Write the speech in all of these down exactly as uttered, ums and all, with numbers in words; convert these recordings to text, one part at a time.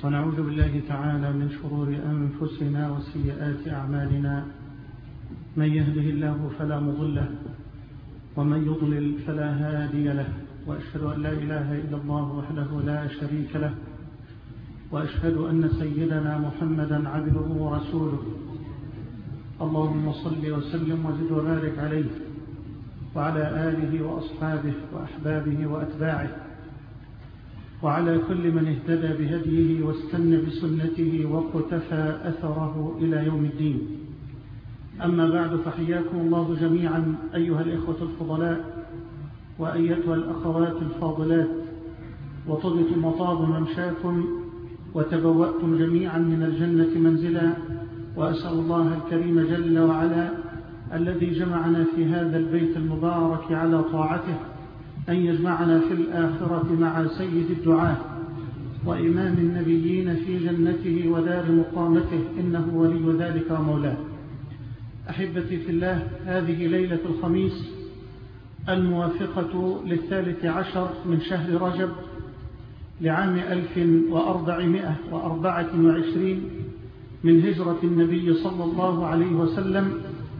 ونعوذ بالله تعالى من شرور أنفسنا وسيئات أعمالنا، من يهده الله فلا مضل له ومن يضلل فلا هادي له، وأشهد أن لا إله إلا الله وحده لا شريك له، وأشهد أن سيدنا محمدا عبده ورسوله. اللهم صل وسلم وزد وبارك عليه وعلى آله وأصحابه وأحبابه وأتباعه وعلى كل من اهتدى بهديه واستنى بسنته واقتفى أثره إلى يوم الدين. أما بعد، فحياكم الله جميعا أيها الإخوة الفضلاء وأيتها الأخوات الفاضلات، وطبتم وطاب ممشاكم وتبوأتم جميعا من الجنة منزلا، وأسأل الله الكريم جل وعلا الذي جمعنا في هذا البيت المبارك على طاعته أن يجمعنا في الآخرة مع سيد الدعاة وإمام النبيين في جنته ودار مقامته، إنه ولي ذلك ومولاه. أحبتي في الله، هذه ليلة الخميس الموافقة للثالث عشر من شهر رجب لعام ألف وأربعمائة وأربعة وعشرين من هجرة النبي صلى الله عليه وسلم،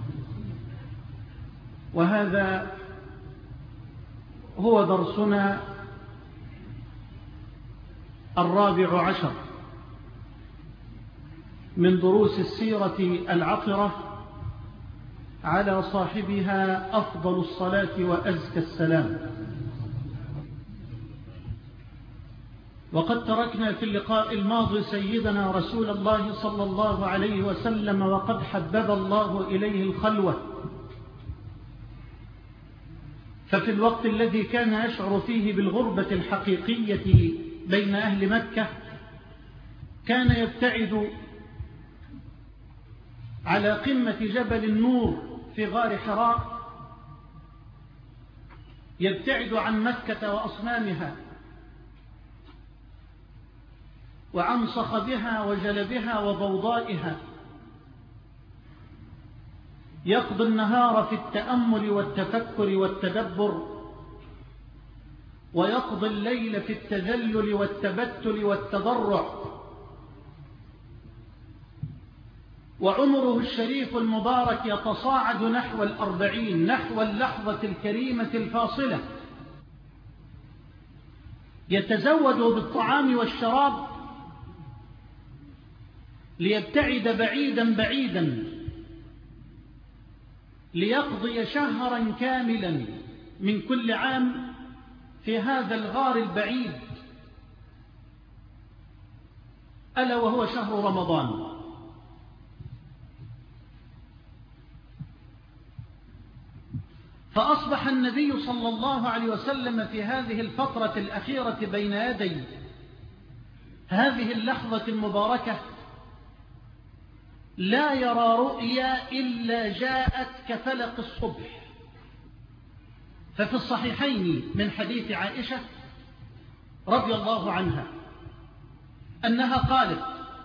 وهذا هو درسنا الرابع عشر من دروس السيرة العطرة على صاحبها أفضل الصلاة وأزكى السلام. وقد تركنا في اللقاء الماضي سيدنا رسول الله صلى الله عليه وسلم وقد حبب الله إليه الخلوة، ففي الوقت الذي كان يشعر فيه بالغربة الحقيقية بين أهل مكة كان يبتعد على قمة جبل النور في غار حراء، يبتعد عن مكة وأصنامها وعن صخبها وجلبها وضوضائها، يقضي النهار في التأمل والتفكر والتدبر، ويقضي الليل في التذلل والتبتل والتضرع، وعمره الشريف المبارك يتصاعد نحو الأربعين، نحو اللحظة الكريمة الفاصلة، يتزود بالطعام والشراب ليبتعد بعيدا بعيدا، ليقضي شهرا كاملا من كل عام في هذا الغار البعيد، ألا وهو شهر رمضان. فأصبح النبي صلى الله عليه وسلم في هذه الفترة الأخيرة بين يدي هذه اللحظة المباركة لا يرى رؤيا إلا جاءت كفلق الصبح. ففي الصحيحين من حديث عائشة رضي الله عنها أنها قالت: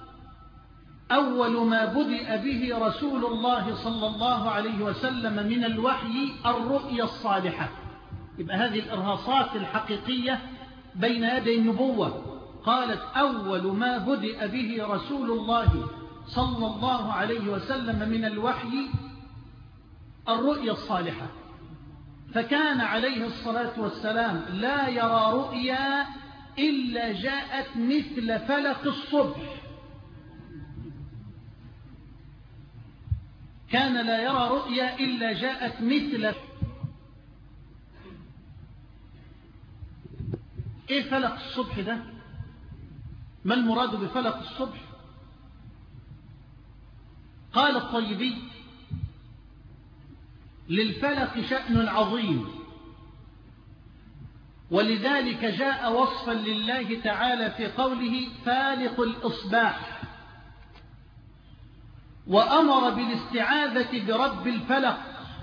أول ما بدأ به رسول الله صلى الله عليه وسلم من الوحي الرؤيا الصالحة. يبقى هذه الإرهاصات الحقيقية بين يدي النبوة. قالت: أول ما بدأ به رسول الله صلى الله عليه وسلم من الوحي الرؤيا الصالحة. فكان عليه الصلاة والسلام لا يرى رؤيا إلا جاءت مثل فلق الصبح. كان لا يرى رؤيا إلا جاءت مثل. إيه فلق الصبح ده؟ ما المراد بفلق الصبح؟ قال الطيبي: للفلق شأن عظيم، ولذلك جاء وصفا لله تعالى في قوله فالق الإصباح، وأمر بالاستعاذة برب الفلق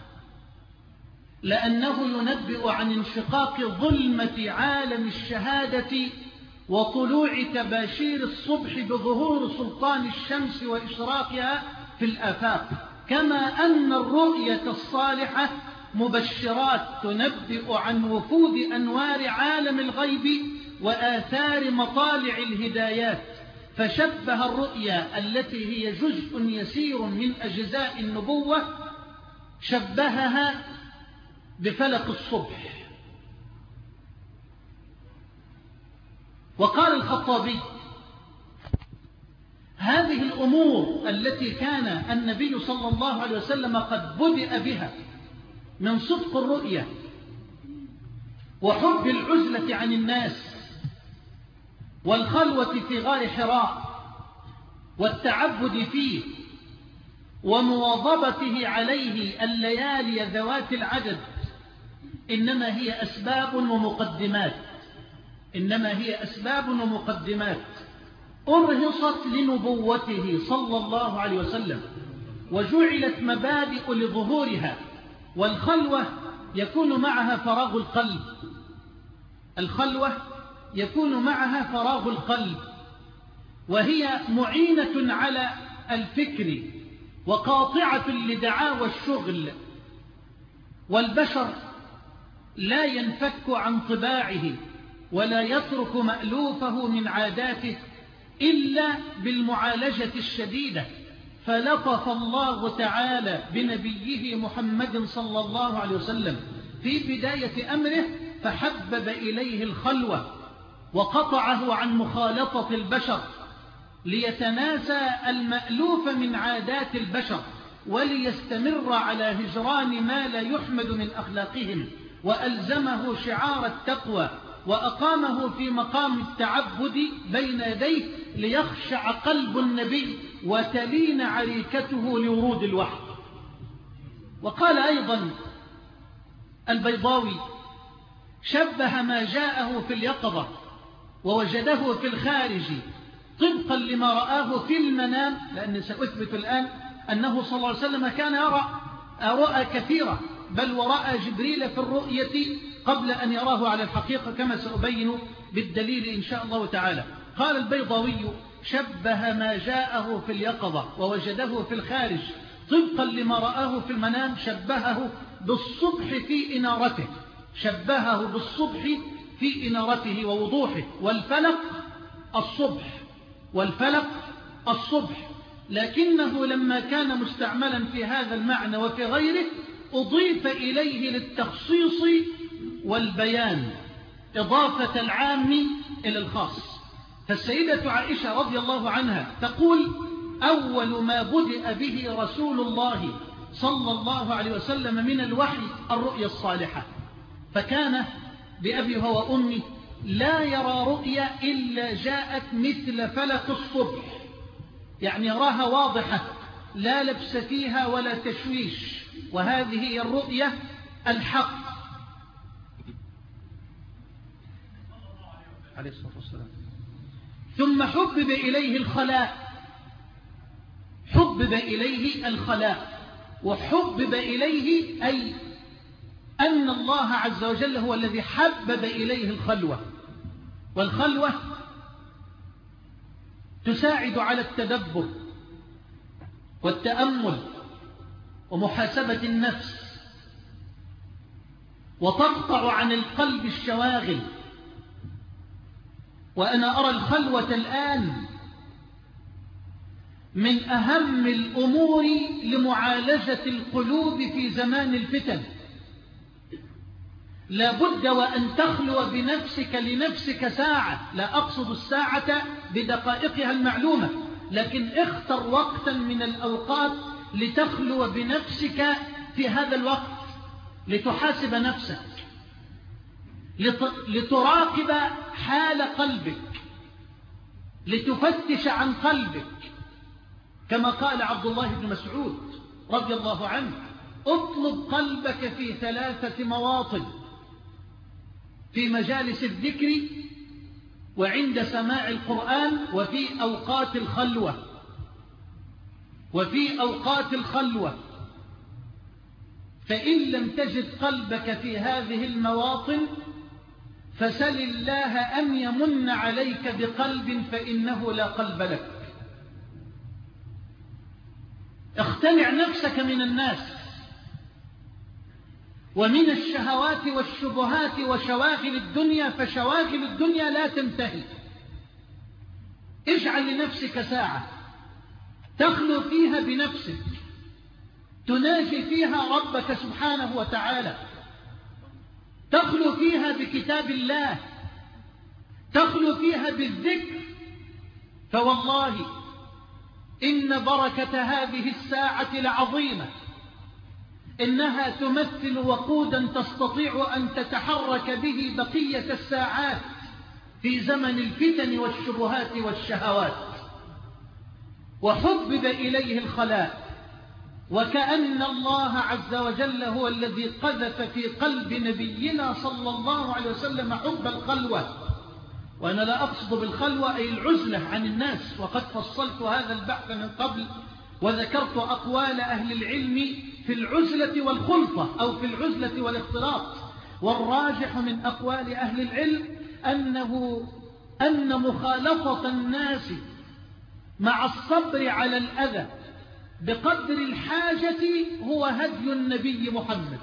لأنه ينبئ عن انشقاق ظلمة عالم الشهادة وطلوع تباشير الصبح بظهور سلطان الشمس وإشراقها في الآفاق، كما أن الرؤية الصالحة مبشرات تنبئ عن وفود أنوار عالم الغيب وآثار مطالع الهدايات، فشبه الرؤيا التي هي جزء يسير من أجزاء النبوة شبهها بفلق الصبح. وقال الخطابي: هذه الأمور التي كان النبي صلى الله عليه وسلم قد بدأ بها من صدق الرؤيا وحب العزلة عن الناس والخلوة في غار حراء والتعبد فيه ومواظبته عليه الليالي ذوات العدد، إنما هي أسباب ومقدمات إنما هي أسباب ومقدمات أرهصت لنبوته صلى الله عليه وسلم وجعلت مبادئ لظهورها. والخلوة يكون معها فراغ القلب الخلوة يكون معها فراغ القلب وهي معينة على الفكر وقاطعة لدعاوى الشغل. والبشر لا ينفك عن طباعه ولا يترك مألوفه من عاداته إلا بالمعالجة الشديدة. فلطف الله تعالى بنبيه محمد صلى الله عليه وسلم في بداية أمره فحبب إليه الخلوة وقطعه عن مخالطة البشر ليتناسى المألوف من عادات البشر وليستمر على هجران ما لا يحمد من أخلاقهم، وألزمه شعار التقوى وأقامه في مقام التعبد بين يديه ليخشع قلب النبي وتلين عريكته لورود الوحي. وقال أيضا البيضاوي: شبه ما جاءه في اليقظة ووجده في الخارج طبقا لما رآه في المنام، لأني سأثبت الآن أنه صلى الله عليه وسلم كان يرى رؤى كثيرة، بل ورأى جبريل في الرؤية قبل أن يراه على الحقيقة كما سأبين بالدليل إن شاء الله تعالى. قال البيضاوي: شبه ما جاءه في اليقظة ووجده في الخارج طبقا لما رآه في المنام شبهه بالصبح في إنارته شبهه بالصبح في إنارته ووضوحه. والفلق الصبح والفلق الصبح لكنه لما كان مستعملا في هذا المعنى وفي غيره أضيف إليه للتخصيص والبيان إضافة العام إلى الخاص. فالسيدة عائشة رضي الله عنها تقول: أول ما بدأ به رسول الله صلى الله عليه وسلم من الوحي الرؤيا الصالحة، فكان بأبي هو أمي لا يرى رؤيا إلا جاءت مثل فلق الصبح، يعني يراها واضحة لا لبس فيها ولا تشويش، وهذه هي الرؤيا الحق عليه الصلاة والسلام. ثم حبب إليه الخلاء حبب إليه الخلاء وحبب إليه أي أن الله عز وجل هو الذي حبب إليه الخلوة. والخلوة تساعد على التدبر والتأمل ومحاسبة النفس، وتقطع عن القلب الشواغل. وأنا أرى الخلوة الآن من أهم الأمور لمعالجة القلوب في زمان الفتن. لا بد وأن تخلو بنفسك لنفسك ساعة، لا أقصد الساعة بدقائقها المعلومة، لكن اختر وقتا من الأوقات لتخلو بنفسك في هذا الوقت لتحاسب نفسك، لتراقب حال قلبك، لتفتش عن قلبك، كما قال عبد الله بن مسعود رضي الله عنه: اطلب قلبك في ثلاثة مواطن: في مجالس الذكر وعند سماع القرآن وفي أوقات الخلوة وفي أوقات الخلوة فإن لم تجد قلبك في هذه المواطن فسل الله أن يمن عليك بقلب فإنه لا قلب لك. اختلع نفسك من الناس ومن الشهوات والشبهات وشواغل الدنيا، فشواغل الدنيا لا تنتهي. اجعل لنفسك ساعة تخلو فيها بنفسك، تناجي فيها ربك سبحانه وتعالى، تخلو فيها بكتاب الله، تخلو فيها بالذكر. فوالله إن بركة هذه الساعة لعظيمة، إنها تمثل وقودا تستطيع أن تتحرك به بقية الساعات في زمن الفتن والشبهات والشهوات. وحبب إليه الخلاء، وكأن الله عز وجل هو الذي قذف في قلب نبينا صلى الله عليه وسلم حب الخلوة. وأنا لا أقصد بالخلوة أي العزلة عن الناس، وقد فصلت هذا البحث من قبل وذكرت أقوال أهل العلم في العزلة والخلطة أو في العزلة والاختلاط. والراجح من أقوال أهل العلم أنه أن مخالطة الناس مع الصبر على الأذى بقدر الحاجة هو هدي النبي محمد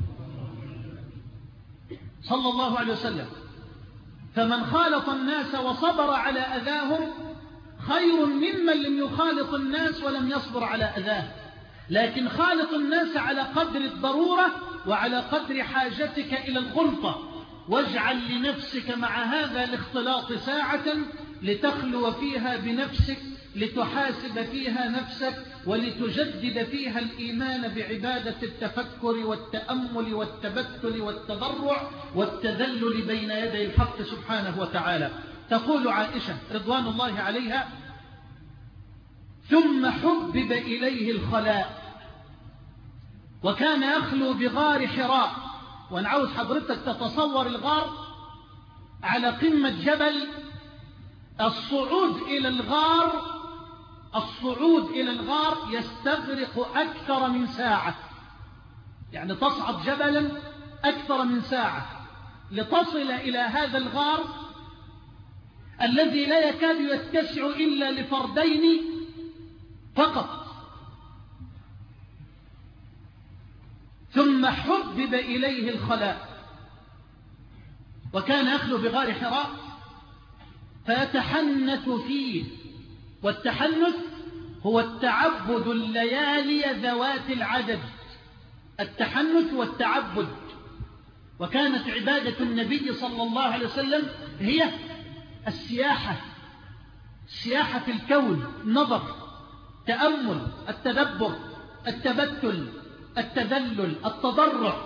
صلى الله عليه وسلم. فمن خالط الناس وصبر على أذاهم خير ممن لم يخالط الناس ولم يصبر على أذاه. لكن خالط الناس على قدر الضرورة وعلى قدر حاجتك إلى الخلطة، واجعل لنفسك مع هذا الاختلاط ساعة لتخلو فيها بنفسك، لتحاسب فيها نفسك، ولتجدد فيها الإيمان بعبادة التفكر والتأمل والتبتل والتضرع والتذلل بين يدي الحق سبحانه وتعالى. تقول عائشة رضوان الله عليها: ثم حبب إليه الخلاء وكان يخلو بغار حراء. وأنا عاوز حضرتك تتصور الغار على قمة جبل، الصعود إلى الغار الصعود إلى الغار يستغرق أكثر من ساعة، يعني تصعد جبلا أكثر من ساعة لتصل إلى هذا الغار الذي لا يكاد يتسع إلا لفردين فقط. ثم حبب إليه الخلاء وكان يخلو بغار حراء فيتحنث فيه. والتحنث هو التعبد الليالي ذوات العدد، التحنث والتعبد. وكانت عبادة النبي صلى الله عليه وسلم هي السياحة، السياحة في الكون، النظر، التأمل، التدبر، التبتل، التذلل، التضرع.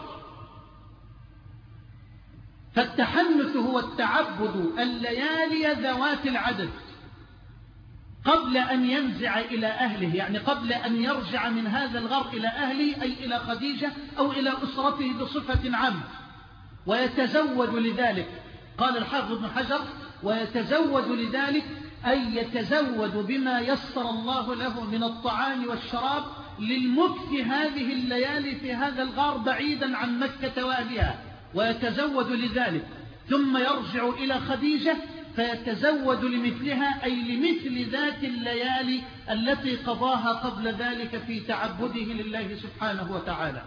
فالتحنث هو التعبد الليالي ذوات العدد قبل أن ينزع إلى أهله، يعني قبل أن يرجع من هذا الغار إلى أهله، أي إلى خديجة أو إلى أسرته بصفة عامة. ويتزود لذلك، قال الحافظ ابن حجر: ويتزود لذلك أي يتزود بما يسر الله له من الطعام والشراب للمكث هذه الليالي في هذا الغار بعيدا عن مكة وأهلها. ويتزود لذلك ثم يرجع إلى خديجة فيتزود لمثلها، أي لمثل ذات الليالي التي قضاها قبل ذلك في تعبده لله سبحانه وتعالى.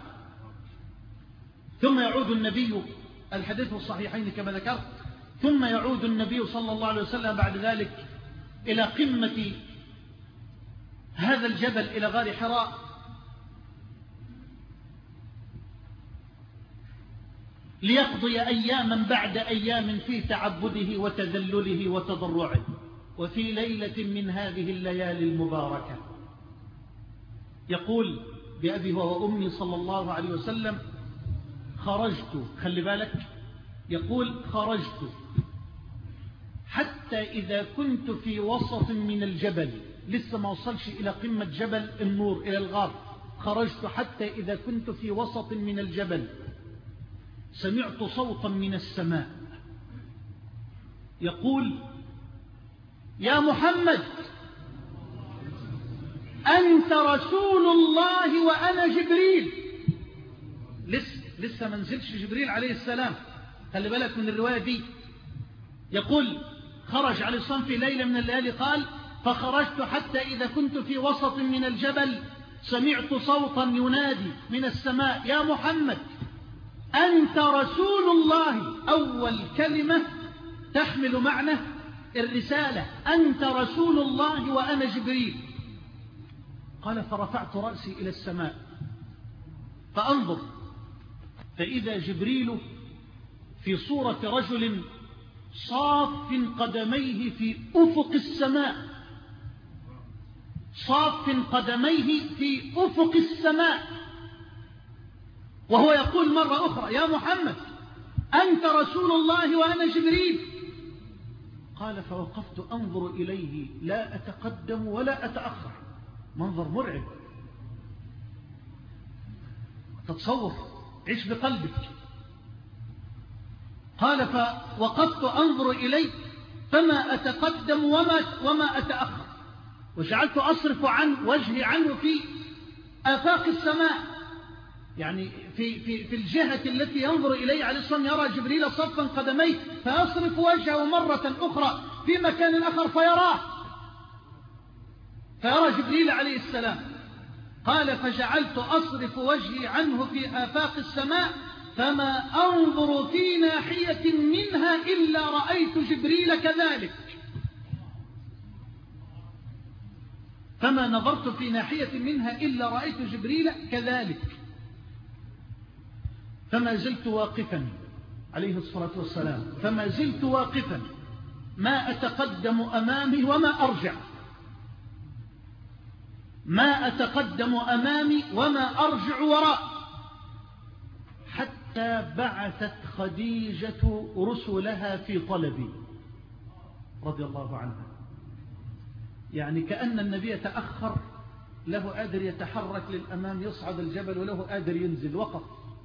ثم يعود النبي، الحديث في الصحيحين كما ذكرت، ثم يعود النبي صلى الله عليه وسلم بعد ذلك إلى قمة هذا الجبل، إلى غار حراء، ليقضي أياما بعد أيام في تعبده وتذلله وتضرعه. وفي ليلة من هذه الليالي المباركة يقول بأبي وأمي صلى الله عليه وسلم: خرجت، خلي بالك، يقول: خرجت حتى إذا كنت في وسط من الجبل، لسه ما وصلش إلى قمة جبل النور إلى الغار، خرجت حتى إذا كنت في وسط من الجبل سمعت صوتا من السماء يقول: يا محمد أنت رسول الله وأنا جبريل. لسه لسه ما نزلش جبريل عليه السلام، خلي بالك من الرواية دي. يقول: خرج عليه الصلاة في ليلة من الليالي، قال: فخرجت حتى إذا كنت في وسط من الجبل سمعت صوتا ينادي من السماء: يا محمد أنت رسول الله. أول كلمة تحمل معنى الرسالة أنت رسول الله وأنا جبريل. قال فرفعت رأسي إلى السماء فأنظر فإذا جبريل في صورة رجل صاف قدميه في أفق السماء، صاف قدميه في أفق السماء، وهو يقول مرة أخرى يا محمد أنت رسول الله وأنا جبريل. قال فوقفت أنظر إليه لا أتقدم ولا أتأخر، منظر مرعب. تتصور، عيش بقلبك. قال فوقفت أنظر إليه فما أتقدم وما, وما أتأخر، وجعلت أصرف عن وجهي عنه في آفاق السماء، يعني في, في, في الجهة التي ينظر إليه عليه الصلاة والسلام يرى جبريل صفا قدميه، فيصرف وجهه مرة أخرى في مكان آخر فيراه، فيرى جبريل عليه السلام. قال فجعلت أصرف وجهي عنه في آفاق السماء فما أنظر في ناحية منها إلا رأيت جبريل كذلك، فما نظرت في ناحية منها إلا رأيت جبريل كذلك. فما زلت واقفا عليه الصلاة والسلام، فما زلت واقفا ما أتقدم أمامي وما أرجع، ما أتقدم أمامي وما أرجع وراء، حتى بعثت خديجة رسلها في طلبي رضي الله عنها. يعني كأن النبي تأخر، له قادر يتحرك للأمام يصعد الجبل وله قادر ينزل، وقف.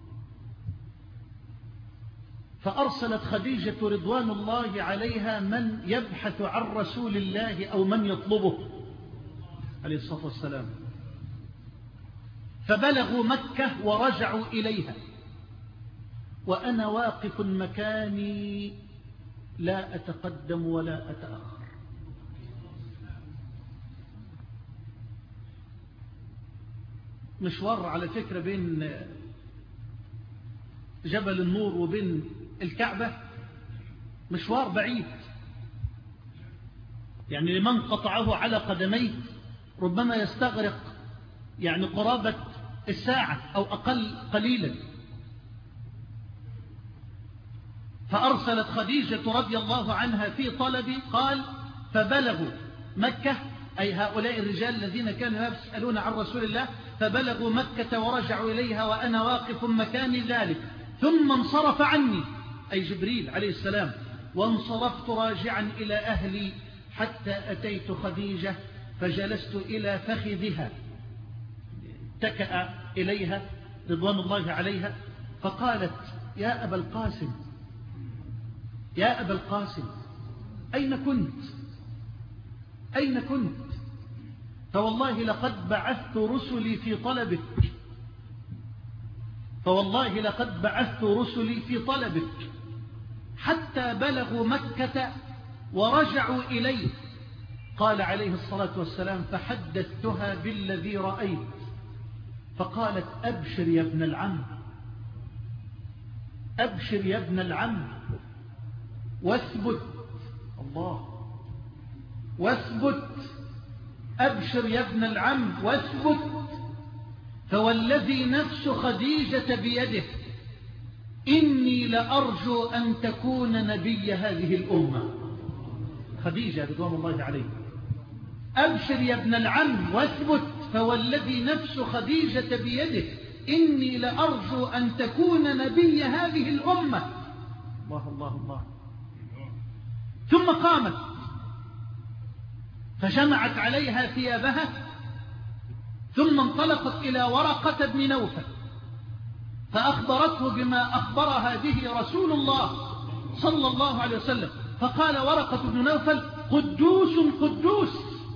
فأرسلت خديجة رضوان الله عليها من يبحث عن رسول الله أو من يطلبه عليه الصلاة والسلام، فبلغوا مكة ورجعوا إليها وأنا واقف مكاني لا أتقدم ولا أتأخر. مشوار على فكرة بين جبل النور وبين الكعبة مشوار بعيد، يعني لمن قطعه على قدميه ربما يستغرق يعني قرابة الساعة أو أقل قليلا. فأرسلت خديجة رضي الله عنها في طلبي، قال فبلغوا مكة، أي هؤلاء الرجال الذين كانوا يسألون عن رسول الله، فبلغوا مكة ورجعوا إليها وأنا واقف مكان ذلك، ثم انصرف عني أي جبريل عليه السلام، وانصرفت راجعا إلى أهلي حتى أتيت خديجة فجلست إلى فخذها، اتكأ إليها رضوان الله عليها، فقالت يا أبا القاسم يا أبا القاسم أين كنت أين كنت فوالله لقد بعثت رسلي في طلبك فوالله لقد بعثت رسلي في طلبك حتى بلغوا مكة ورجعوا إليه. قال عليه الصلاة والسلام فحدثتها بالذي رأيت، فقالت أبشر يا ابن العم أبشر يا ابن العم واثبت، الله واثبت، أبشر يا ابن العم واثبت، فوالذي نفس خديجة بيده إني لأرجو أن تكون نبي هذه الأمة. خديجة رضوان الله عليه، أبشر يا ابن العم واثبت، فوالذي نفس خديجة بيده إني لأرجو أن تكون نبي هذه الأمة. الله الله الله. ثم قامت فجمعت عليها ثيابها، ثم انطلقت إلى ورقة بن نوفل فأخبرته بما أخبرها به رسول الله صلى الله عليه وسلم، فقال ورقة بن نوفل قدوس قدوس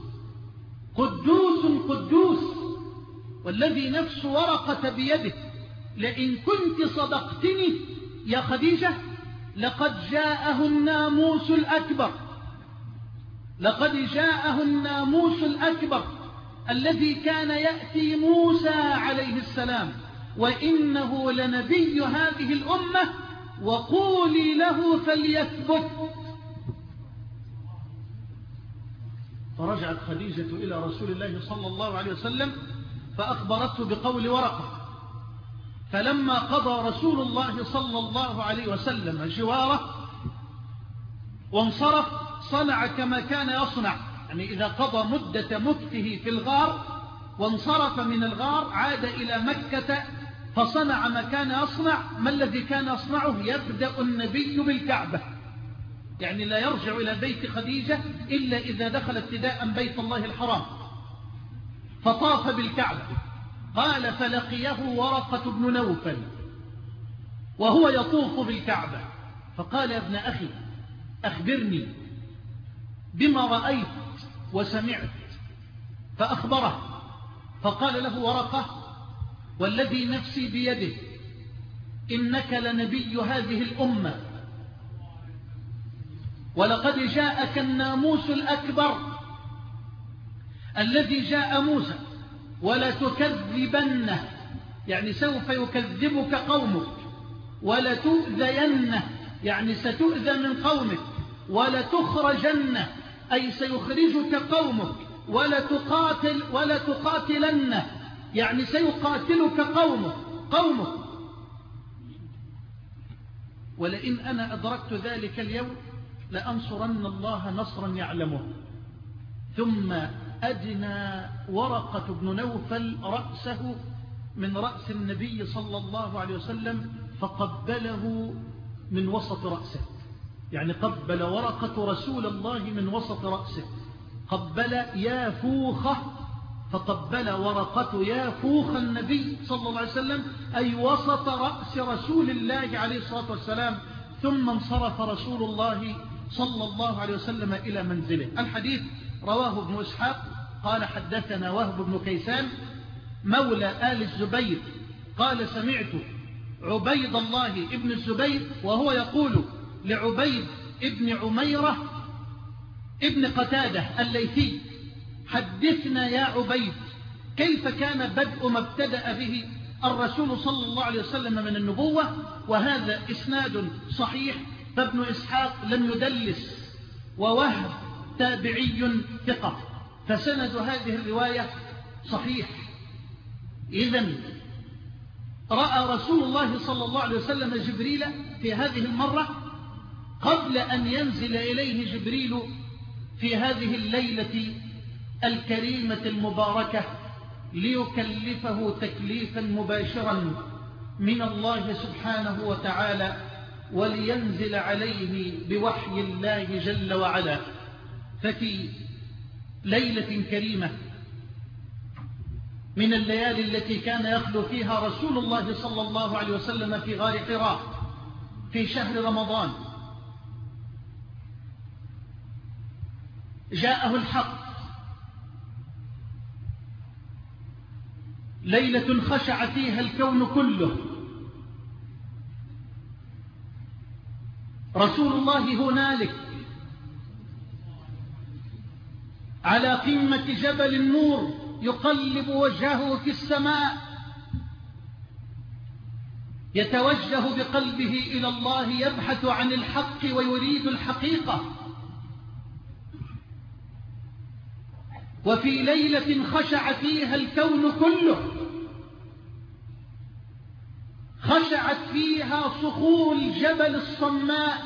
قدوس قدوس والذي نفس ورقة بيده لئن كنت صدقتني يا خديجة لقد جاءه الناموس الأكبر لقد جاءه الناموس الأكبر الذي كان يأتي موسى عليه السلام، وإنه لنبي هذه الأمة، وقولي له فليثبت. فرجعت خديجة إلى رسول الله صلى الله عليه وسلم فأخبرته بقول ورقة. فلما قضى رسول الله صلى الله عليه وسلم جواره وانصرف صنع كما كان يصنع، يعني إذا قضى مدة مكثه في الغار وانصرف من الغار عاد إلى مكة فصنع ما كان يصنع. ما الذي كان يصنعه؟ يبدأ النبي بالكعبة، يعني لا يرجع إلى بيت خديجة إلا إذا دخل ابتداء بيت الله الحرام، فطاف بالكعبة. قال فلقيه ورقة بن نوفل وهو يطوف بالكعبة فقال يا ابن أخي أخبرني بما رأيت وسمعت، فأخبره فقال له ورقة والذي نفسي بيده إنك لنبي هذه الأمة ولقد جاءك الناموس الأكبر الذي جاء موسى ولا تكذبنه، يعني سوف يكذبك قومك، ولا تؤذينه يعني ستؤذى من قومك، ولا تخرجنه أي سيخرجك قومك، ولا تقاتل ولا تقاتلنه يعني سيقاتلك قومك قومك ولئن أنا أدركت ذلك اليوم لأنصرن الله نصرا يعلمه. ثم أدنى ورقة بن نوفل رأسه من رأس النبي صلى الله عليه وسلم فقبله من وسط رأسه، يعني قبل ورقة رسول الله من وسط رأسه، قبل يافوخه فقبل ورقة يافوخ النبي صلى الله عليه وسلم أي وسط رأس رسول الله عليه الصلاة والسلام. ثم انصرف رسول الله صلى الله عليه وسلم إلى منزله. الحديث رواه ابن إسحاق قال حدثنا وهب بن كيسان مولى آل الزبير قال سمعت عبيد الله ابن الزبير وهو يقول لعبيد ابن عميرة ابن قتادة الليثي حدثنا يا عبيد كيف كان بدء ما ابتدأ به الرسول صلى الله عليه وسلم من النبوة. وهذا إسناد صحيح، فابن إسحاق لم يدلس ووهب تابعي ثقة، فسند هذه الرواية صحيح. إذن رأى رسول الله صلى الله عليه وسلم جبريل في هذه المرة قبل أن ينزل إليه جبريل في هذه الليلة الكريمة المباركة ليكلفه تكليفا مباشرا من الله سبحانه وتعالى ولينزل عليه بوحي الله جل وعلا. ففي ليلة كريمة من الليالي التي كان يخلو فيها رسول الله صلى الله عليه وسلم في غار حراء في شهر رمضان جاءه الحق، ليلة خشع فيها الكون كله. رسول الله هنالك على قمة جبل النور يقلب وجهه في السماء يتوجه بقلبه إلى الله يبحث عن الحق ويريد الحقيقة. وفي ليلة خشع فيها الكون كله، خشعت فيها صخول جبل الصماء،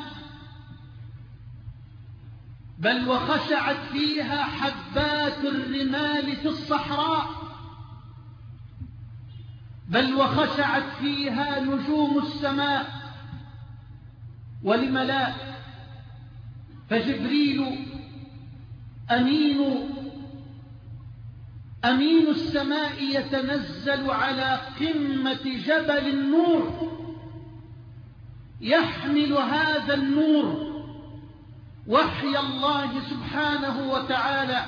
بل وخشعت فيها حبات الرمال في الصحراء، بل وخشعت فيها نجوم السماء. ولم لا؟ فجبريل أمين أمين السماء يتنزل على قمة جبل النور يحمل هذا النور وحي الله سبحانه وتعالى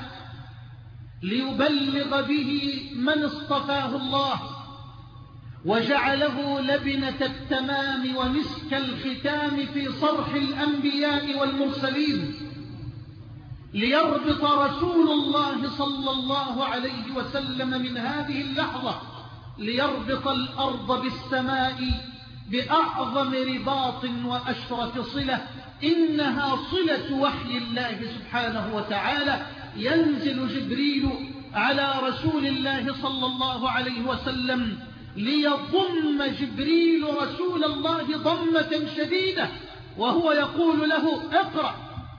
ليبلغ به من اصطفاه الله وجعله لبنة التمام ومسك الختام في صرح الأنبياء والمرسلين، ليربط رسول الله صلى الله عليه وسلم من هذه اللحظة، ليربط الأرض بالسماء بأعظم رباط وأشرف صلة، إنها صلة وحي الله سبحانه وتعالى ينزل جبريل على رسول الله صلى الله عليه وسلم ليضم جبريل رسول الله ضمة شديدة وهو يقول له اقرأ.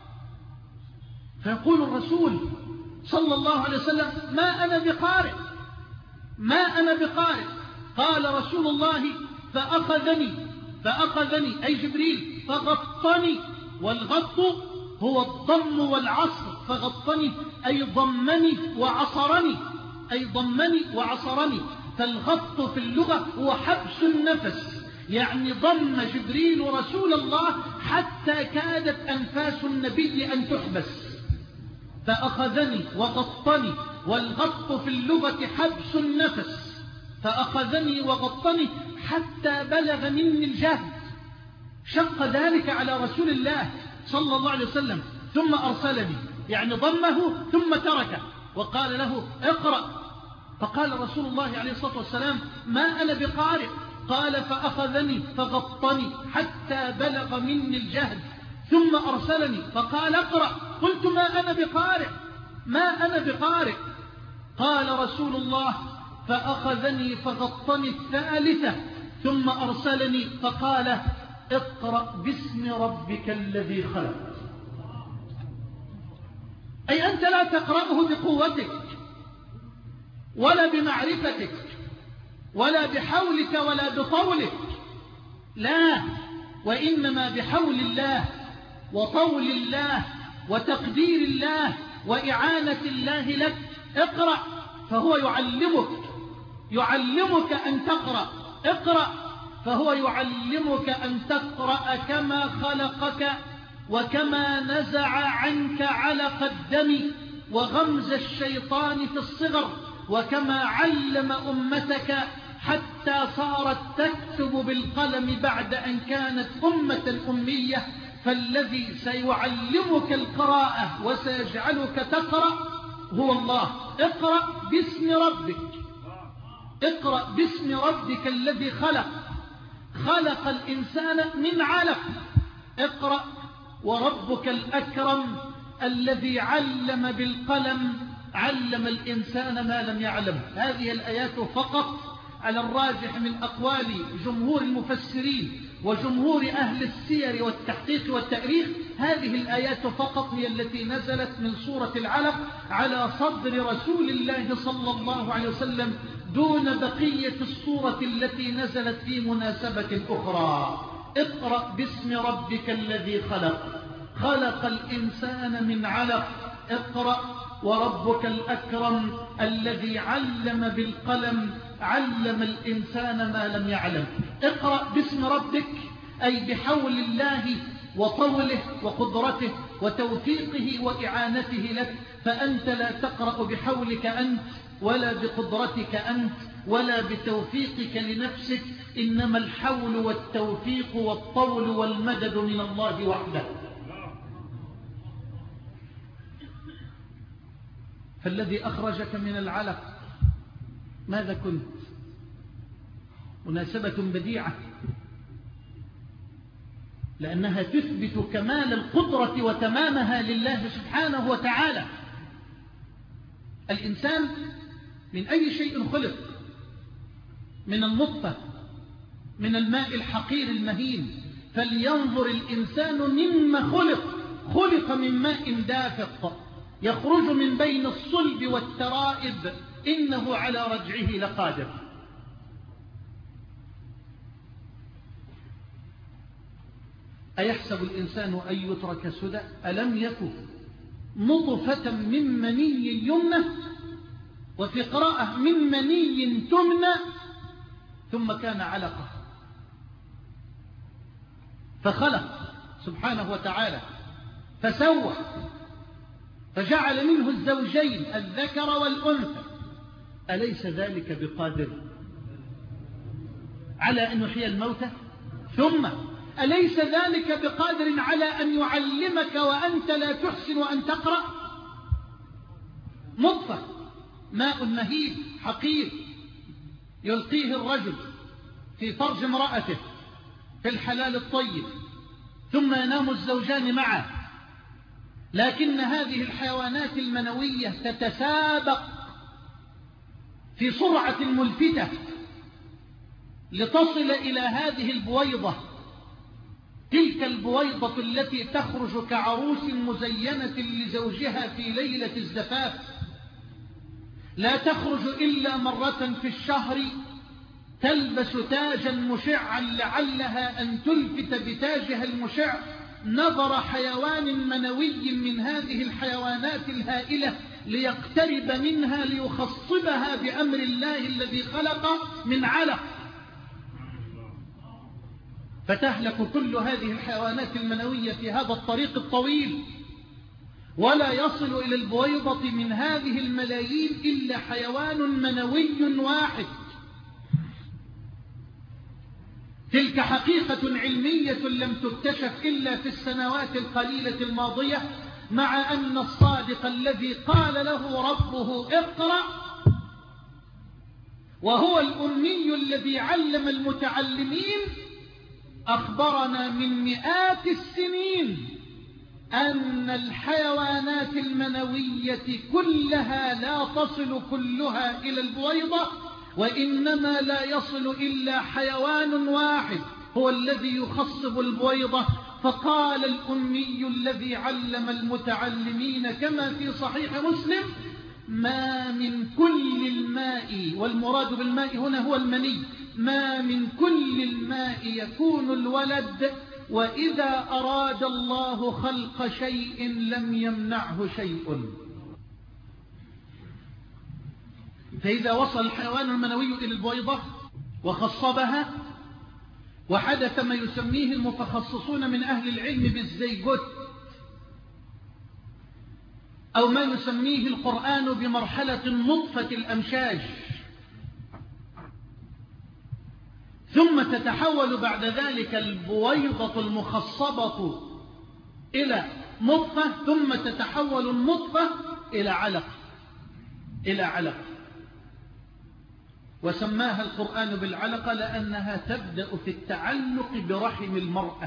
فيقول الرسول صلى الله عليه وسلم ما أنا بقارئ ما أنا بقارئ. قال رسول الله فأخذني فأخذني أي جبريل فغطني، والغط هو الضم والعصر، فغطني أي ضمني وعصرني أي ضمني وعصرني. فالغط في اللغة هو حبس النفس، يعني ضم جبريل رسول الله حتى كادت أنفاس النبي أن تحبس. فأخذني وغطني، والغط في اللغة حبس النفس. فأخذني وغطني حتى بلغ مني الجهد، شق ذلك على رسول الله صلى الله عليه وسلم. ثم أرسلني، يعني ضمه ثم تركه وقال له اقرأ. فقال رسول الله عليه الصلاة والسلام ما أنا بقارئ. قال فأخذني فغطني حتى بلغ مني الجهد ثم أرسلني فقال اقرأ. قلت ما أنا بقارئ ما أنا بقارئ. قال رسول الله فأخذني فغطني الثالثة ثم أرسلني فقال اقرأ باسم ربك الذي خلق. أي أنت لا تقرأه بقوتك ولا بمعرفتك ولا بحولك ولا بطولك، لا، وإنما بحول الله وطول الله وتقدير الله وإعانة الله لك. اقرأ، فهو يعلمك يعلمك أن تقرأ. اقرأ، فهو يعلمك أن تقرأ كما خلقك وكما نزع عنك علق الدم وغمز الشيطان في الصغر، وكما علم أمتك حتى صارت تكتب بالقلم بعد أن كانت أمة أمية. فالذي سيعلمك القراءة وسيجعلك تقرأ هو الله. اقرأ باسم ربك اقرأ باسم ربك الذي خلق خلق الإنسان من علق. اقرأ وربك الأكرم الذي علم بالقلم علم الإنسان ما لم يعلم. هذه الآيات فقط على الراجح من أقوال جمهور المفسرين وجمهور أهل السير والتحقيق والتأريخ، هذه الآيات فقط هي التي نزلت من سورة العلق على صدر رسول الله صلى الله عليه وسلم دون بقية السورة التي نزلت في مناسبة أخرى. اقرأ باسم ربك الذي خلق خلق الإنسان من علق. اقرأ وربك الأكرم الذي علم بالقلم علم الإنسان ما لم يعلم. اقرأ باسم ربك أي بحول الله وطوله وقدرته وتوفيقه وإعانته لك، فأنت لا تقرأ بحولك أنت ولا بقدرتك أنت ولا بتوفيقك لنفسك، إنما الحول والتوفيق والطول والمدد من الله وحده. فالذي أخرجك من العلق ماذا كنت؟ مناسبة بديعة، لأنها تثبت كمال القدرة وتمامها لله سبحانه وتعالى. الإنسان من أي شيء خلق؟ من النطفة، من الماء الحقير المهين. فلينظر الإنسان مما خلق. خلق من ماء دافق يخرج من بين الصلب والترائب، إنه على رجعه لقادر. أيحسب الإنسان أن يترك سدى؟ ألم يكن نطفة من مني يمنى، وفي قراءة من مني تمنى، ثم كان علقة فخلق سبحانه وتعالى فسوى فجعل منه الزوجين الذكر والأنثى. أليس ذلك بقادر على أن يحيي الموتى؟ ثم أليس ذلك بقادر على أن يعلمك وأنت لا تحسن وأن تقرأ؟ نطفة ماء مهيب حقير يلقيه الرجل في فرج امرأته في الحلال الطيب، ثم ينام الزوجان معه، لكن هذه الحيوانات المنوية تتسابق في سرعة ملفتة لتصل إلى هذه البويضة، تلك البويضة التي تخرج كعروس مزينة لزوجها في ليلة الزفاف، لا تخرج إلا مرة في الشهر، تلبس تاجا مشعا لعلها أن تلفت بتاجها المشع نظر حيوان منوي من هذه الحيوانات الهائلة ليقترب منها ليخصبها بأمر الله الذي خلق من علق، فتهلك كل هذه الحيوانات المنوية في هذا الطريق الطويل، ولا يصل إلى البويضة من هذه الملايين إلا حيوان منوي واحد. تلك حقيقة علمية لم تكتشف إلا في السنوات القليلة الماضية، مع أن الصادق الذي قال له ربه اقرأ وهو الأمي الذي علم المتعلمين أخبرنا من مئات السنين أن الحيوانات المنوية كلها لا تصل كلها إلى البويضة، وإنما لا يصل إلا حيوان واحد هو الذي يخصب البويضة. فقال الأمي الذي علم المتعلمين كما في صحيح مسلم: ما من كل الماء، والمراد بالماء هنا هو المني، ما من كل الماء يكون الولد، وإذا أراد الله خلق شيء لم يمنعه شيء. فإذا وصل الحيوان المنوي إلى البويضة وخصبها وحدث ما يسميه المتخصصون من أهل العلم بالزيجوت، أو ما يسميه القرآن بمرحلة النطفة الأمشاج، ثم تتحول بعد ذلك البويضة المخصبة إلى نطفة، ثم تتحول النطفة إلى علق إلى علق وسماها القرآن بالعلقة لأنها تبدأ في التعلق برحم المرأة،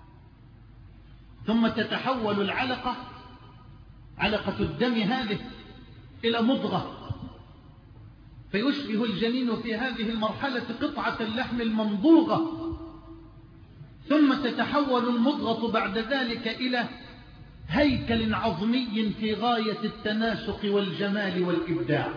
ثم تتحول العلقة علقة الدم هذه إلى مضغة، فيشبه الجنين في هذه المرحلة قطعة اللحم الممضوغة، ثم تتحول المضغة بعد ذلك إلى هيكل عظمي في غاية التناسق والجمال والإبداع،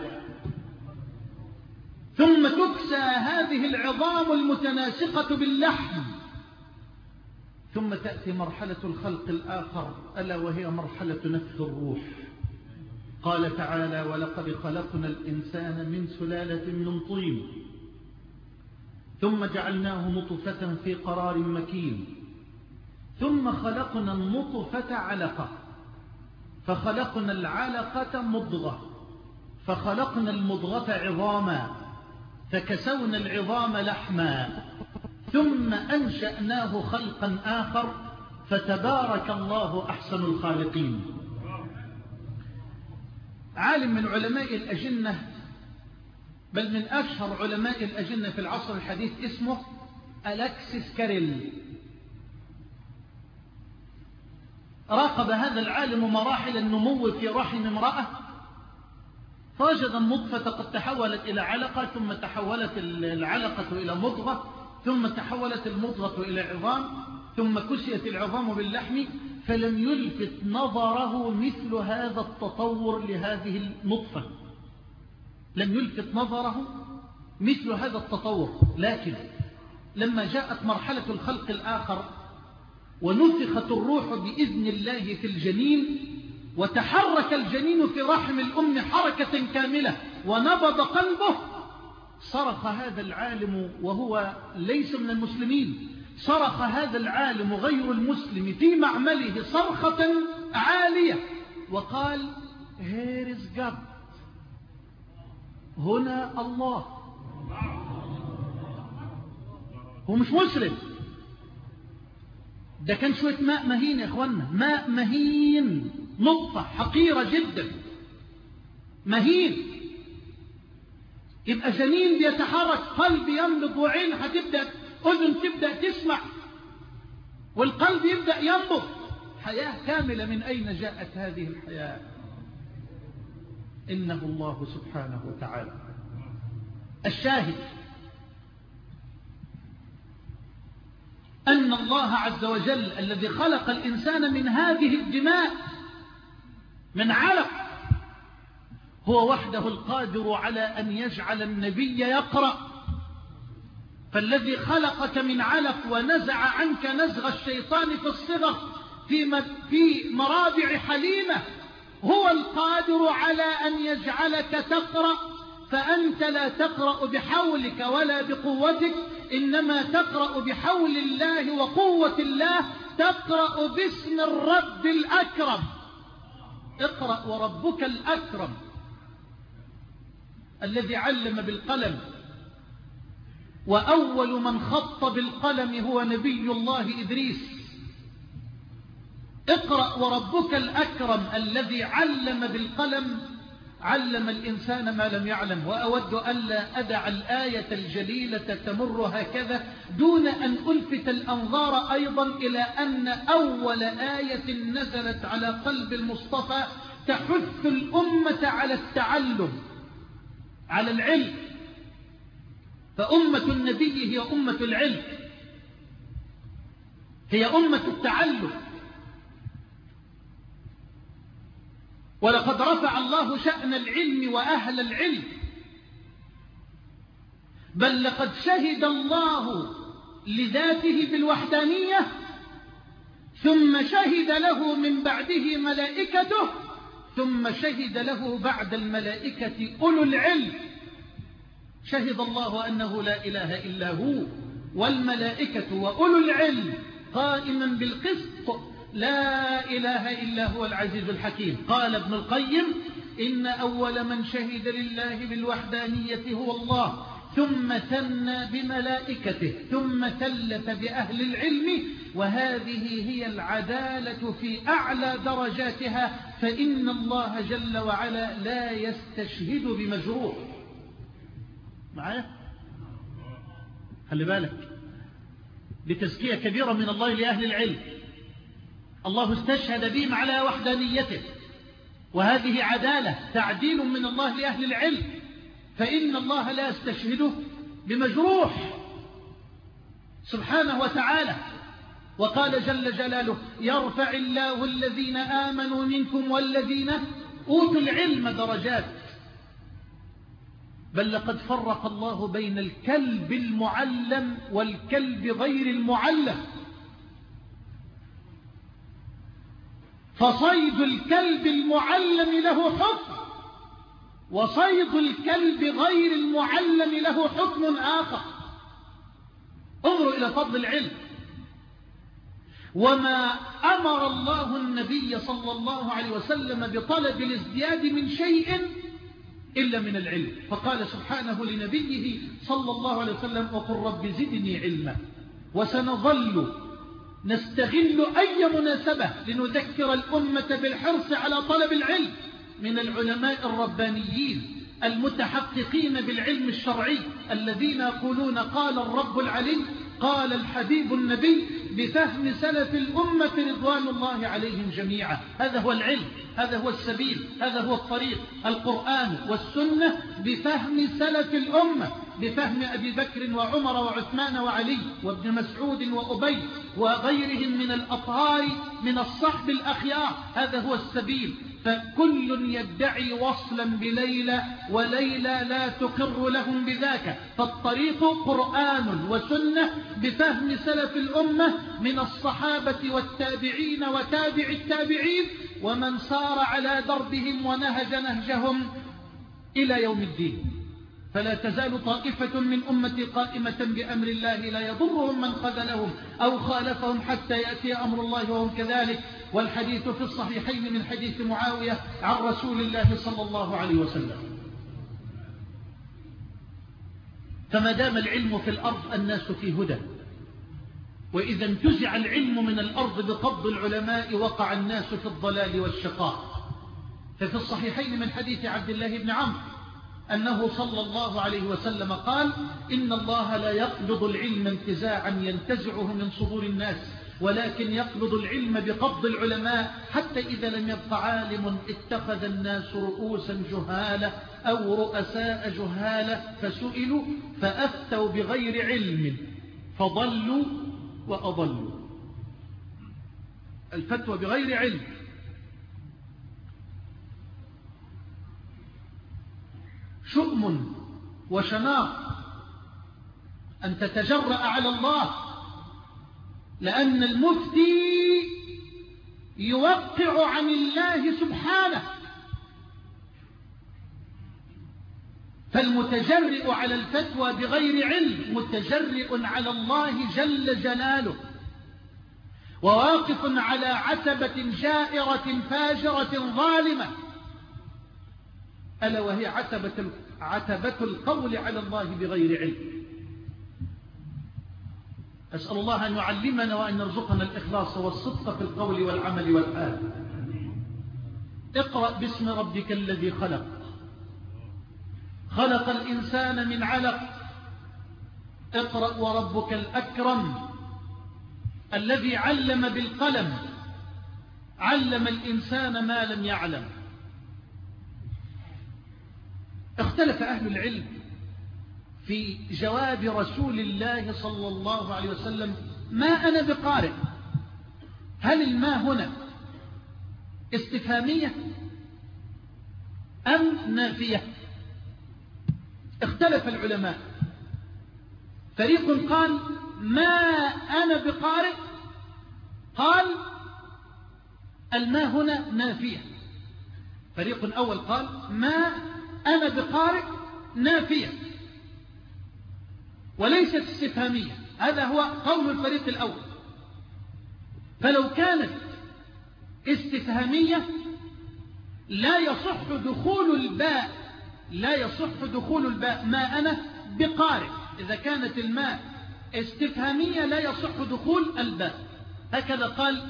ثم تكسى هذه العظام المتناسقة باللحم، ثم تأتي مرحلة الخلق الآخر ألا وهي مرحلة نفخ الروح. قال تعالى: ولقد خلقنا الإنسان من سلالة من طين ثم جعلناه نطفة في قرار مكين ثم خلقنا النطفة علقة فخلقنا العلقة مضغة فخلقنا المضغة عظاما فكسونا العظام لحما ثم أنشأناه خلقا آخر فتبارك الله أحسن الخالقين. عالم من علماء الأجنة، بل من أشهر علماء الأجنة في العصر الحديث، اسمه ألكسيس كاريل، راقب هذا العالم مراحل النمو في رحم امرأة، فوجد النطفة قد تحولت إلى علقة، ثم تحولت العلقة إلى مضغة، ثم تحولت المضغة إلى عظام، ثم كسيت العظام باللحم، فلم يلفت نظره مثل هذا التطور لهذه النطفة، لم يلفت نظره مثل هذا التطور. لكن لما جاءت مرحلة الخلق الآخر ونفخت الروح بإذن الله في الجنين وتحرك الجنين في رحم الأم حركة كاملة ونبض قلبه، صرخ هذا العالم وهو ليس من المسلمين، صرخ هذا العالم غير المسلم في معمله صرخة عالية وقال: Here is God، هنا الله. هو مش مسلم، ده كان شوية ماء مهين يا اخوانا، ماء مهين، نطفة حقيرة جدا مهين، يبقى جنين بيتحرك، قلب ينبض وعين هتبدأ، أذن تبدأ تسمع، والقلب يبدأ ينبض، حياة كاملة. من أين جاءت هذه الحياة؟ إنه الله سبحانه وتعالى. الشاهد أن الله عز وجل الذي خلق الإنسان من هذه الدماء من علق هو وحده القادر على أن يجعل النبي يقرأ. فالذي خلقك من علق ونزع عنك نزغ الشيطان في الصغر في مرابع حليمة هو القادر على أن يجعلك تقرأ. فأنت لا تقرأ بحولك ولا بقوتك، إنما تقرأ بحول الله وقوة الله. تقرأ باسم الرب الأكرم. اقرأ وربك الأكرم الذي علم بالقلم، وأول من خط بالقلم هو نبي الله إدريس. اقرأ وربك الأكرم الذي علم بالقلم، علم الإنسان ما لم يعلم. وأود ألا أدع الآية الجليلة تمر هكذا دون أن ألفت الأنظار أيضا إلى أن أول آية نزلت على قلب المصطفى تحث الأمة على التعلم، على العلم. فأمة النبي هي أمة العلم، هي أمة التعلم. ولقد رفع الله شأن العلم وأهل العلم، بل لقد شهد الله لذاته بالوحدانية، ثم شهد له من بعده ملائكته، ثم شهد له بعد الملائكة أولو العلم. شهد الله أنه لا إله إلا هو والملائكة وأولو العلم قائما بالقسط لا إله إلا هو العزيز الحكيم. قال ابن القيم: إن أول من شهد لله بالوحدانية هو الله، ثم ثنى بملائكته، ثم ثلث بأهل العلم، وهذه هي العدالة في أعلى درجاتها، فإن الله جل وعلا لا يستشهد بمجروح. معايا؟ خلي بالك، بتزكية كبيرة من الله لأهل العلم. الله استشهد بهم على وحدانيته، وهذه عدالة، تعديل من الله لأهل العلم، فإن الله لا يستشهده بمجروح سبحانه وتعالى. وقال جل جلاله: يرفع الله الذين آمنوا منكم والذين أوتوا العلم درجات. بل لقد فرق الله بين الكلب المعلم والكلب غير المعلم. فصيد الكلب المعلم له حكم، وصيد الكلب غير المعلم له حكم آخر. انظروا إلى فضل العلم. وما أمر الله النبي صلى الله عليه وسلم بطلب الازدياد من شيء إلا من العلم، فقال سبحانه لنبيه صلى الله عليه وسلم: وقل رب زدني علما. وسنظل نستغل أي مناسبة لنذكر الأمة بالحرص على طلب العلم من العلماء الربانيين المتحققين بالعلم الشرعي، الذين يقولون: قال الرب العلي، قال الحبيب النبي، بفهم سلف الأمة رضوان الله عليهم جميعا. هذا هو العلم، هذا هو السبيل، هذا هو الطريق، القرآن والسنة بفهم سلف الأمة، بفهم أبي بكر وعمر وعثمان وعلي وابن مسعود وأبي وغيرهم من الأطهار من الصحب الأخيار. هذا هو السبيل. فكل يدعي وصلا بليلى، وليلى لا تقر لهم بذاك. فالطريق قرآن وسنة بفهم سلف الأمة من الصحابة والتابعين وتابع التابعين ومن سار على دربهم ونهج نهجهم إلى يوم الدين. فلا تزال طائفة من أمتي قائمة بأمر الله لا يضرهم من خذلهم أو خالفهم حتى يأتي أمر الله وهم كذلك. والحديث في الصحيحين من حديث معاوية عن رسول الله صلى الله عليه وسلم. فما دام العلم في الأرض الناس في هدى، وإذا انتزع العلم من الأرض بقبض العلماء وقع الناس في الضلال والشقاء. ففي الصحيحين من حديث عبد الله بن عمرو أنه صلى الله عليه وسلم قال: إن الله لا يقبض العلم انتزاعا ينتزعه من صدور الناس، ولكن يقبض العلم بقبض العلماء، حتى إذا لم يبق عالم اتخذ الناس رؤوسا جهالة أو رؤساء جهالة فسئلوا فأفتوا بغير علم فضلوا وأضلوا. الفتوى بغير علم. شؤم وشناق أن تتجرأ على الله، لأن المفتي يوقع عن الله سبحانه، فالمتجرئ على الفتوى بغير علم متجرئ على الله جل جلاله، وواقف على عتبة جائرة فاجرة ظالمة، ألا وهي عتبة, عتبة القول على الله بغير علم. أسأل الله أن يعلمنا وأن يرزقنا الإخلاص والصدق في القول والعمل والحال. اقرأ باسم ربك الذي خلق، خلق الإنسان من علق. اقرأ وربك الأكرم الذي علم بالقلم، علم الإنسان ما لم يعلم. اختلف أهل العلم في جواب رسول الله صلى الله عليه وسلم ما أنا بقارئ. هل الماء هنا استفهامية أم نافية؟ اختلف العلماء، فريق قال ما أنا بقارئ، قال الماء هنا نافية. فريق أول قال ما أنا بقارئ نافية وليست استفهامية. هذا هو قول الفريق الأول. فلو كانت استفهامية لا يصح دخول الباء، لا يصح دخول الباء ما أنا بقارئ. إذا كانت الماء استفهامية لا يصح دخول الباء. هكذا قال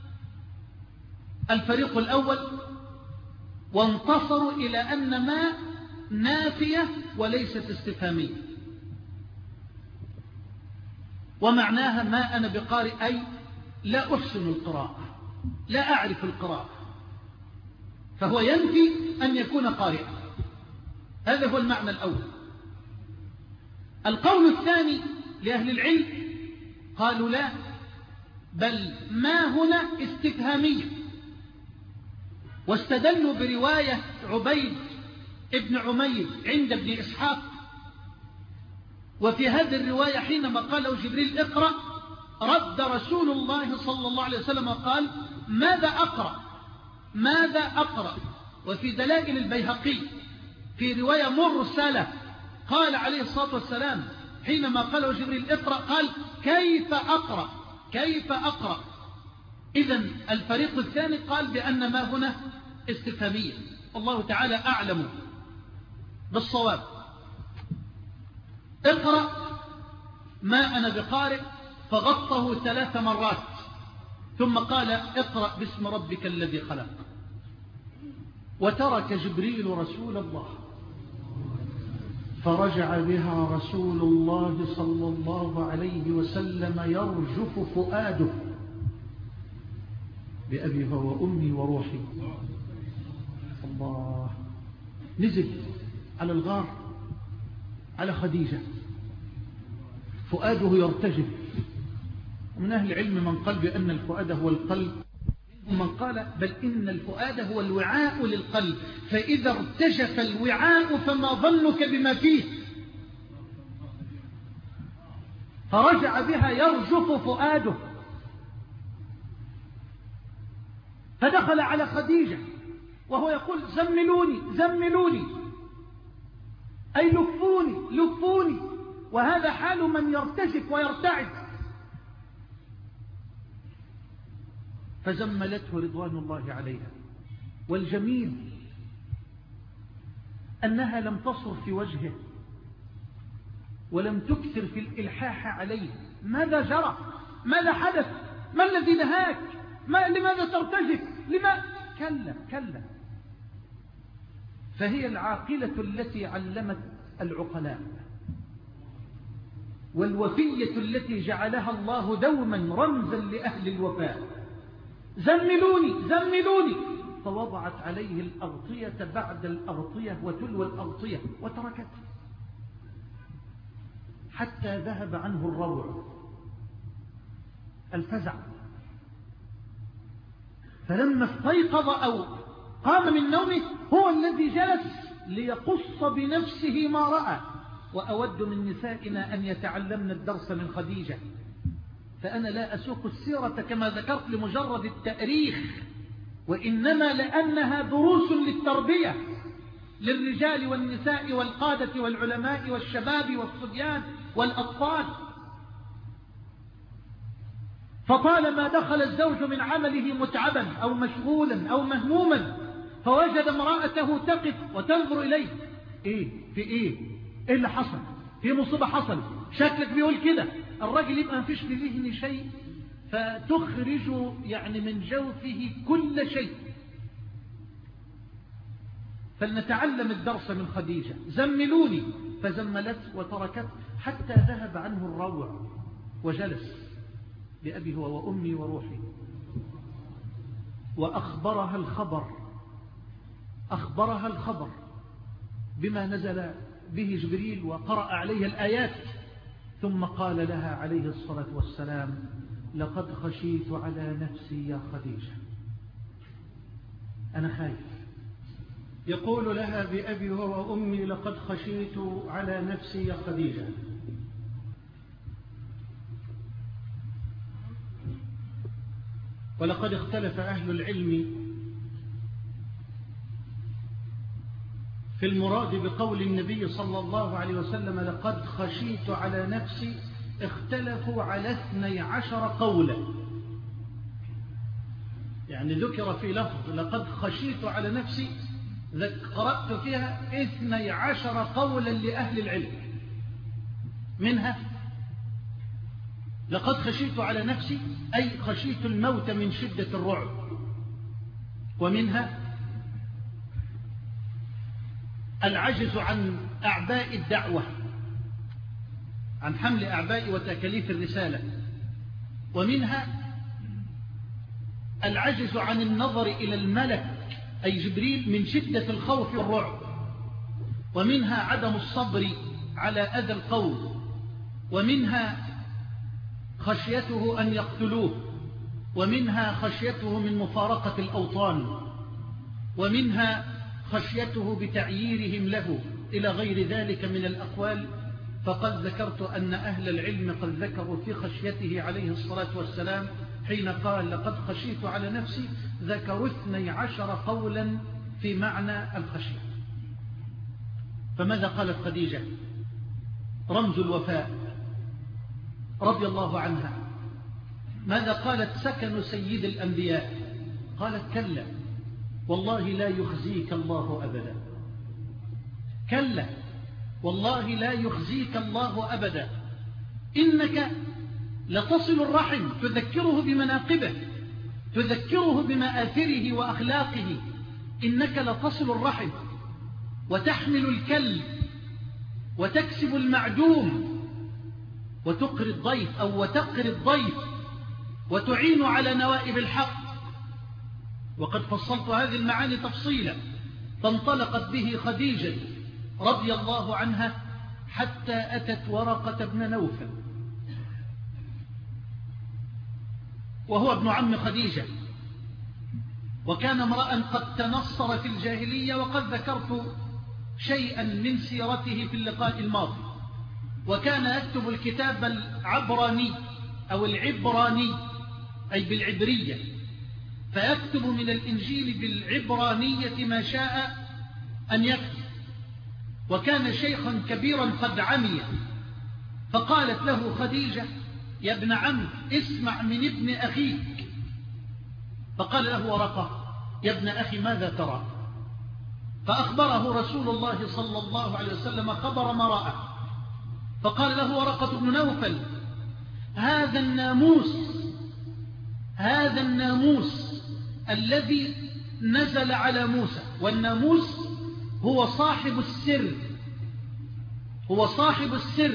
الفريق الأول، وانتصروا إلى أن ما نافية وليست استفهامية، ومعناها ما أنا بقارئ أي لا أحسن القراءة، لا أعرف القراءة، فهو ينفي أن يكون قارئا. هذا هو المعنى الأول. القول الثاني لأهل العلم قالوا لا، بل ما هنا استفهامية، واستدلوا برواية عبيد ابن عمير عند ابن إسحاق. وفي هذه الرواية حينما قاله جبريل اقرأ، رد رسول الله صلى الله عليه وسلم قال ماذا أقرأ ماذا أقرأ. وفي دلائل البيهقي في رواية مرسلة قال عليه الصلاة والسلام حينما قاله جبريل اقرأ قال كيف أقرأ كيف أقرأ. إذن الفريق الثاني قال بأن ما هنا استفهامية. الله تعالى أعلم بالصواب. اقرأ ما أنا بقارئ، فغطه ثلاث مرات، ثم قال اقرأ باسم ربك الذي خلق. وترك جبريل رسول الله، فرجع بها رسول الله صلى الله عليه وسلم يرجف فؤاده بأبي وأمي وروحي. الله. نزل على الغار على خديجة، فؤاده يرتجف. ومن أهل العلم من قال بأن الفؤاد هو القلب، ومن قال بل إن الفؤاد هو الوعاء للقلب، فإذا ارتجف الوعاء فما ظنك بما فيه. فرجع بها يرجف فؤاده، فدخل على خديجة وهو يقول زملوني زملوني أي لفوني لفوني، وهذا حال من يرتجف ويرتعد. فزملته رضوان الله عليها. والجميل أنها لم تصر في وجهه ولم تكثر في الإلحاح عليه. ماذا جرى؟ ماذا حدث؟ ما الذي نهاك؟ ما لماذا ترتجف؟ لما؟ كلا كلا. فهي العاقلة التي علمت العقلاء، والوفية التي جعلها الله دوما رمزا لأهل الوفاء. زملوني زملوني، فوضعت عليه الأغطية بعد الأغطية وتلو الأغطية وتركته حتى ذهب عنه الروع الفزع. فلما استيقظ أو قام من نومه هو الذي جلس ليقص بنفسه ما رأى. وأود من نسائنا أن يتعلمن الدرس من خديجة، فأنا لا أسوق السيرة كما ذكرت لمجرد التأريخ، وإنما لأنها دروس للتربية للرجال والنساء والقادة والعلماء والشباب والصبيان والأطفال. فطالما دخل الزوج من عمله متعبا أو مشغولا أو مهموما فوجد امرأته تقف وتنظر إليه، إيه في إيه إيه اللي حصل، في مصيبة حصل، شكلك بيقول كده. الرجل يبقى مفيش في ذهنه شيء فتخرج يعني من جوفه كل شيء. فلنتعلم الدرس من خديجة. زملوني، فزملت وتركت حتى ذهب عنه الروع وجلس بأبي هو وأمي وروحي، وأخبرها الخبر أخبرها الخبر بما نزل به جبريل وقرأ عليها الآيات. ثم قال لها عليه الصلاة والسلام: لقد خشيت على نفسي يا خديجة، أنا خايف. يقول لها بأبي هو وأمي: لقد خشيت على نفسي يا خديجة. ولقد اختلف أهل العلم في المراد بقول النبي صلى الله عليه وسلم لقد خشيت على نفسي. اختلفوا على اثني عشر قولا، يعني ذكر في لفظ لقد خشيت على نفسي قرأت فيها اثني عشر قولا لأهل العلم. منها لقد خشيت على نفسي أي خشيت الموت من شدة الرعب. ومنها العجز عن أعباء الدعوة، عن حمل أعباء وتكاليف الرسالة. ومنها العجز عن النظر إلى الملك أي جبريل من شدة الخوف والرعب. ومنها عدم الصبر على أذى القوم. ومنها خشيته أن يقتلوه. ومنها خشيته من مفارقة الأوطان. ومنها خشيته بتعييرهم له، إلى غير ذلك من الأقوال. فقد ذكرت أن أهل العلم قد ذكروا في خشيته عليه الصلاة والسلام حين قال لقد خشيت على نفسي، ذكروا اثني عشر قولا في معنى الخشية. فماذا قالت خديجة رمز الوفاء رضي الله عنها؟ ماذا قالت سكن سيد الأنبياء؟ قالت كلا والله لا يخزيك الله أبدا. كلا والله لا يخزيك الله أبدا، إنك لتصل الرحم، تذكره بمناقبه، تذكره بمآثره وأخلاقه. إنك لتصل الرحم وتحمل الكلب وتكسب المعدوم وتقري الضيف أو وتقري الضيف وتعين على نوائب الحق. وقد فصلت هذه المعاني تفصيلا، فانطلقت به خديجة رضي الله عنها حتى أتت ورقة بن نوفل، وهو ابن عم خديجة، وكان امرأ قد تنصر في الجاهلية، وقد ذكرت شيئا من سيرته في اللقاء الماضي. وكان يكتب الكتاب العبراني أو العبراني أي بالعبرية، فيكتب من الإنجيل بالعبرانية ما شاء أن يكتب. وكان شيخا كبيرا قد عمي، فقالت له خديجة يا ابن عم اسمع من ابن أخيك. فقال له ورقة يا ابن أخي ماذا ترى؟ فأخبره رسول الله صلى الله عليه وسلم خبر ما رأى. فقال له ورقة بن نوفل هذا الناموس هذا الناموس الذي نزل على موسى. والناموس هو صاحب السر، هو صاحب السر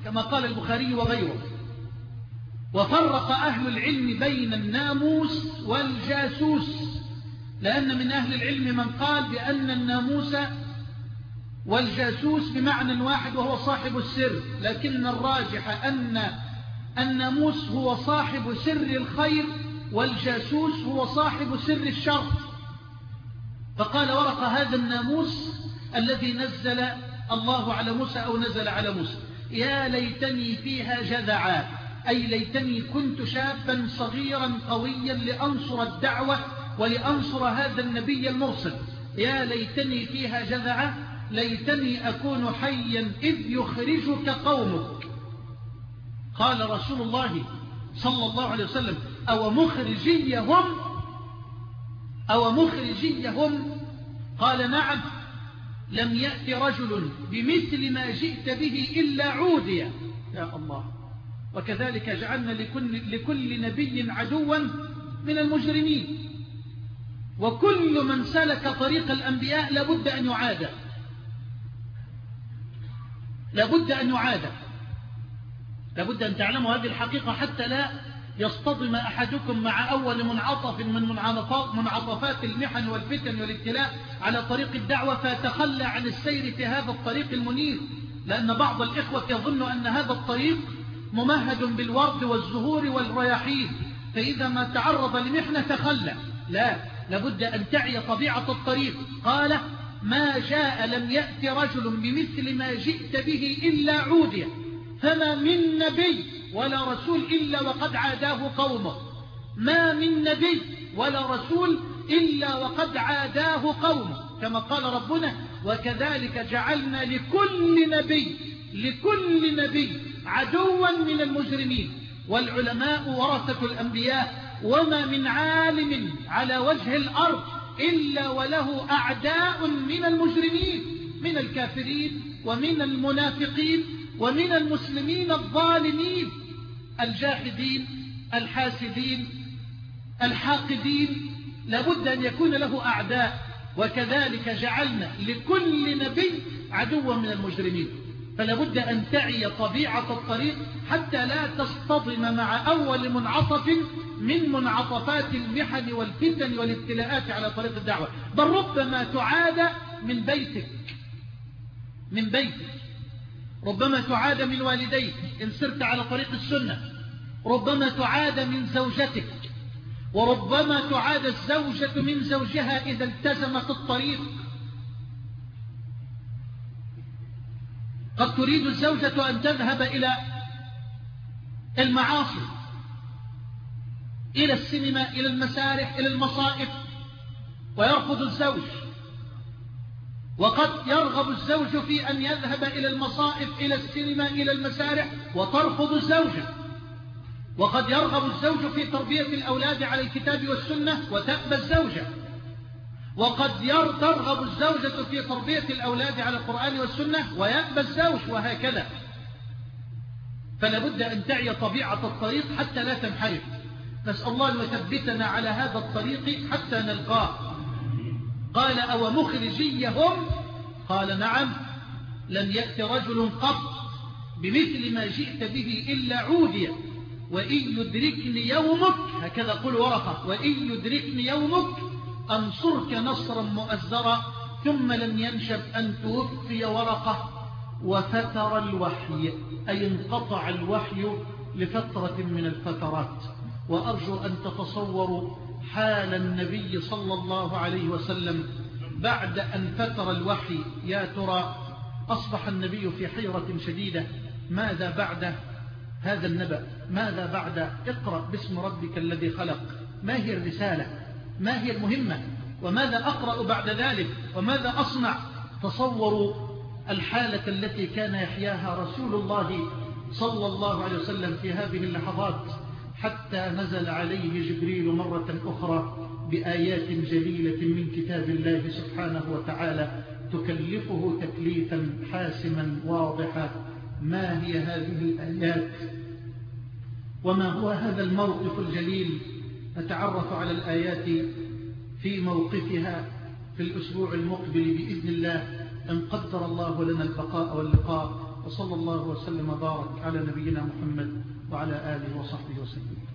كما قال البخاري وغيره. وفرق أهل العلم بين الناموس والجاسوس، لأن من أهل العلم من قال بأن الناموس والجاسوس بمعنى واحد وهو صاحب السر، لكن الراجح أن الناموس هو صاحب سر الخير والجاسوس هو صاحب سر الشر. فقال ورقة هذا الناموس الذي نزل الله على موسى أو نزل على موسى، يا ليتني فيها جذعا، أي ليتني كنت شابا صغيرا قويا لأنصر الدعوة ولأنصر هذا النبي المرسل، يا ليتني فيها جذعا، ليتني أكون حيا إذ يخرجك قومك. قال رسول الله صلى الله عليه وسلم أو مخرجيهم أو مخرجيهم؟ قال نعم، لم يأتي رجل بمثل ما جئت به إلا عودي. يا الله. وكذلك جعلنا لكل, لكل نبي عدوا من المجرمين، وكل من سلك طريق الأنبياء لابد أن يعاد، لابد أن يعاد. لابد أن تعلموا هذه الحقيقة حتى لا يصطدم أحدكم مع أول منعطف من منعطفات المحن والفتن والابتلاء على طريق الدعوة فيتخلى عن السير في هذا الطريق المنير، لأن بعض الإخوة يظن أن هذا الطريق ممهد بالورد والزهور والرياحين، فإذا ما تعرض لمحنة تخلى. لا، لابد أن تعي طبيعة الطريق. قال ما جاء لم يأتي رجل بمثل ما جئت به إلا عودي، فما من نبي ولا رسول إلا وقد عاداه قومه، ما من نبي ولا رسول إلا وقد عاداه قومه، كما قال ربنا وكذلك جعلنا لكل نبي لكل نبي عدوا من المجرمين، والعلماء ورثة الأنبياء، وما من عالم على وجه الأرض إلا وله أعداء من المجرمين، من الكافرين ومن المنافقين ومن المسلمين الظالمين الجاحدين الحاسدين الحاقدين، لابد أن يكون له أعداء. وكذلك جعلنا لكل نبي عدوا من المجرمين، فلابد أن تعي طبيعة الطريق حتى لا تصطدم مع أول منعطف من منعطفات المحن والفتن والابتلاءات على طريق الدعوة، بل ربما تعاد من بيتك من بيتك ربما تعاد من والديك إن سرت على طريق السنة، ربما تعاد من زوجتك، وربما تعاد الزوجة من زوجها إذا التزمت الطريق. قد تريد الزوجة أن تذهب إلى المعاصي، إلى السينما، إلى المسارح، إلى المصائف، ويرفض الزوج. وقد يرغب الزوج في أن يذهب إلى المصائف، إلى السينما، إلى المسارح، وترفض الزوجة. وقد يرغب الزوج في تربية الأولاد على الكتاب والسنة وتأبى الزوجة. وقد ترغب الزوجة في تربية الأولاد على القرآن والسنة ويأبى الزوج، وهكذا. فلابد أن تعي طبيعة الطريق حتى لا تنحرف. نسأل الله أن يثبتنا على هذا الطريق حتى نلقاه. قال أو مخرجيهم؟ قال نعم، لم يأتي رجل قط بمثل ما جئت به إلا عودي، وإن يدركني يومك، هكذا قل ورقة، وإن يدركني يومك أنصرك نصرا مؤزرا. ثم لم ينشب أن توفي ورقة وفتر الوحي، أي انقطع الوحي لفترة من الفترات. وأرجو أن تتصوروا حال النبي صلى الله عليه وسلم بعد أن فتر الوحي. يا ترى أصبح النبي في حيرة شديدة، ماذا بعد هذا النبأ؟ ماذا بعد اقرأ باسم ربك الذي خلق؟ ما هي الرسالة؟ ما هي المهمة؟ وماذا أقرأ بعد ذلك؟ وماذا أصنع؟ تصوروا الحالة التي كان يحياها رسول الله صلى الله عليه وسلم في هذه اللحظات، حتى نزل عليه جبريل مرة أخرى بآيات جليلة من كتاب الله سبحانه وتعالى تكلفه تكليفا حاسما واضحا. ما هي هذه الآيات وما هو هذا الموقف الجليل؟ نتعرف على الآيات في موقفها في الأسبوع المقبل بإذن الله، إن قدر الله لنا البقاء واللقاء. وصلى الله وسلم وبارك على نبينا محمد وعلى آله وصحبه وسلم.